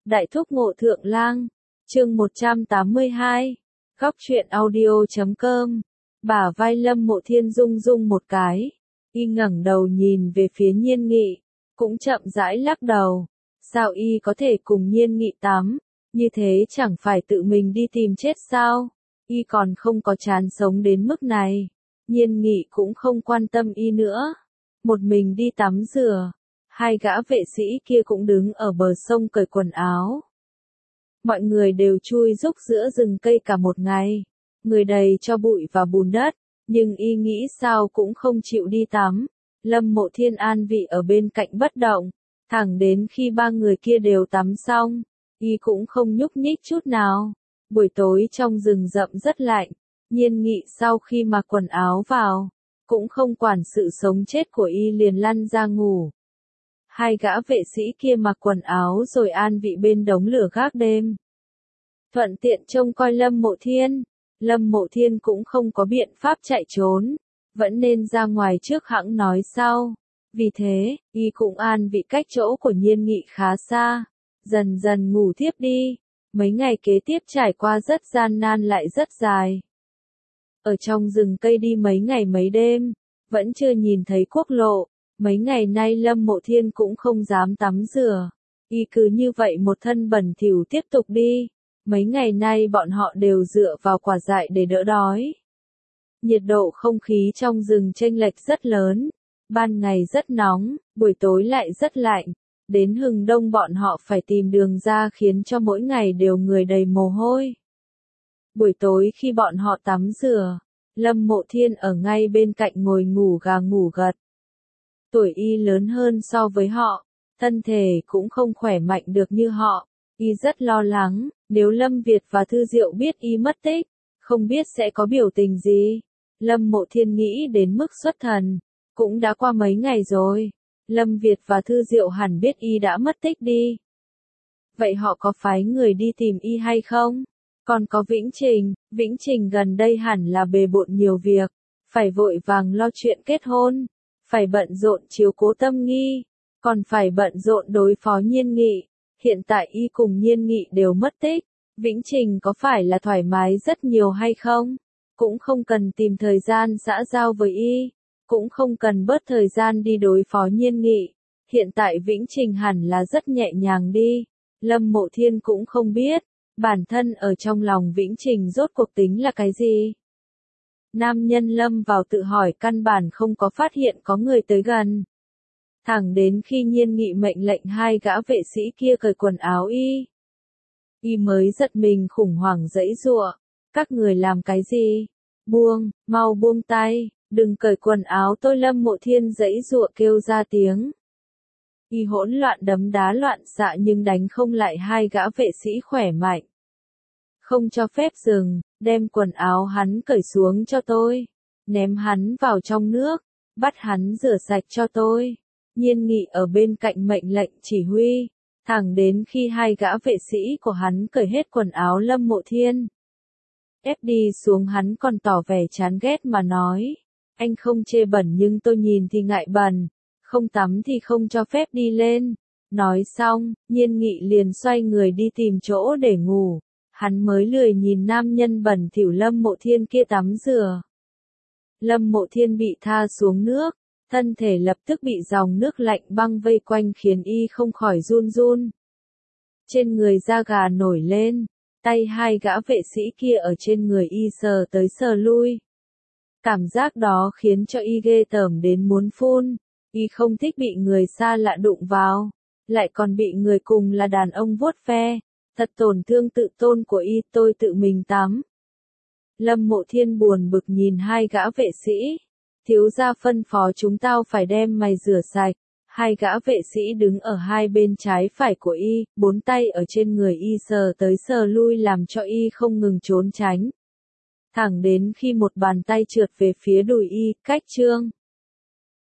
Đại thúc Ngộ Thượng Lang, chương 182, góc truyện audio.com, bả vai Lâm Mộ Thiên rung rung một cái, y ngẩng đầu nhìn về phía Nhiên Nghị, cũng chậm rãi lắc đầu, sao y có thể cùng Nhiên Nghị tắm, như thế chẳng phải tự mình đi tìm chết sao, y còn không có chán sống đến mức này, Nhiên Nghị cũng không quan tâm y nữa, một mình đi tắm rửa. Hai gã vệ sĩ kia cũng đứng ở bờ sông cởi quần áo. Mọi người đều chui rúc giữa rừng cây cả một ngày, người đầy cho bụi và bùn đất, nhưng y nghĩ sao cũng không chịu đi tắm. Lâm Mộ Thiên an vị ở bên cạnh bất động, thẳng đến khi ba người kia đều tắm xong, y cũng không nhúc nhích chút nào. Buổi tối trong rừng rậm rất lạnh, Nhiên Nghị sau khi mặc quần áo vào, cũng không quản sự sống chết của y liền lăn ra ngủ. Hai gã vệ sĩ kia mặc quần áo rồi an vị bên đống lửa gác đêm. Thuận tiện trông coi Lâm Mộ Thiên. Lâm Mộ Thiên cũng không có biện pháp chạy trốn, vẫn nên ra ngoài trước hẵng nói sau. Vì thế, y cũng an vị cách chỗ của Nhiên Nghị khá xa, dần dần ngủ thiếp đi. Mấy ngày kế tiếp trải qua rất gian nan lại rất dài. Ở trong rừng cây đi mấy ngày mấy đêm, vẫn chưa nhìn thấy quốc lộ. Mấy ngày nay Lâm Mộ Thiên cũng không dám tắm rửa, y cứ như vậy một thân bẩn thỉu tiếp tục đi. Mấy ngày nay bọn họ đều dựa vào quả dại để đỡ đói. Nhiệt độ không khí trong rừng chênh lệch rất lớn, ban ngày rất nóng, buổi tối lại rất lạnh, đến hừng đông bọn họ phải tìm đường ra khiến cho mỗi ngày đều người đầy mồ hôi. Buổi tối khi bọn họ tắm rửa, Lâm Mộ Thiên ở ngay bên cạnh ngồi ngủ gà ngủ gật. Tuổi y lớn hơn so với họ, thân thể cũng không khỏe mạnh được như họ, y rất lo lắng, nếu Lâm Việt và Thư Diệu biết y mất tích, không biết sẽ có biểu tình gì. Lâm Mộ Thiên nghĩ đến mức xuất thần, cũng đã qua mấy ngày rồi, Lâm Việt và Thư Diệu hẳn biết y đã mất tích đi. Vậy họ có phái người đi tìm y hay không? Còn có Vĩnh Trình gần đây hẳn là bề bộn nhiều việc, phải vội vàng lo chuyện kết hôn. Phải bận rộn chiếu cố Tâm Nghi, còn phải bận rộn đối phó Nhiên Nghị. Hiện tại y cùng Nhiên Nghị đều mất tích, Vĩnh Trình có phải là thoải mái rất nhiều hay không? Cũng không cần tìm thời gian xã giao với y, cũng không cần bớt thời gian đi đối phó Nhiên Nghị. Hiện tại Vĩnh Trình hẳn là rất nhẹ nhàng đi. Lâm Mộ Thiên cũng không biết, bản thân ở trong lòng Vĩnh Trình rốt cuộc tính là cái gì. Nam nhân lâm vào tự hỏi căn bản không có phát hiện có người tới gần. Thẳng đến khi Nhiên Nghị mệnh lệnh hai gã vệ sĩ kia cởi quần áo y mới giật mình khủng hoảng giãy giụa. Các người làm cái gì? Buông, mau buông tay, đừng cởi quần áo tôi. Lâm Mộ Thiên giãy giụa kêu ra tiếng. Y hỗn loạn đấm đá loạn xạ nhưng đánh không lại hai gã vệ sĩ khỏe mạnh. Không cho phép dừng, đem quần áo hắn cởi xuống cho tôi, ném hắn vào trong nước, bắt hắn rửa sạch cho tôi. Nhiên Nghị ở bên cạnh mệnh lệnh chỉ huy, thẳng đến khi hai gã vệ sĩ của hắn cởi hết quần áo Lâm Mộ Thiên. Ép đi xuống hắn còn tỏ vẻ chán ghét mà nói, anh không chê bẩn nhưng tôi nhìn thì ngại bẩn, không tắm thì không cho phép đi lên. Nói xong, Nhiên Nghị liền xoay người đi tìm chỗ để ngủ. Hắn mới lười nhìn nam nhân bẩn thỉu Lâm Mộ Thiên kia tắm rửa. Lâm Mộ Thiên bị tha xuống nước, thân thể lập tức bị dòng nước lạnh băng vây quanh khiến y không khỏi run run. Trên người da gà nổi lên, tay hai gã vệ sĩ kia ở trên người y sờ tới sờ lui. Cảm giác đó khiến cho y ghê tởm đến muốn phun, y không thích bị người xa lạ đụng vào, lại còn bị người cùng là đàn ông vuốt ve. Thật tổn thương tự tôn của y, tôi tự mình tắm. Lâm Mộ Thiên buồn bực nhìn hai gã vệ sĩ. Thiếu gia phân phó chúng tao phải đem mày rửa sạch. Hai gã vệ sĩ đứng ở hai bên trái phải của y, bốn tay ở trên người y sờ tới sờ lui làm cho y không ngừng trốn tránh. Thẳng đến khi một bàn tay trượt về phía đùi y, cách chương.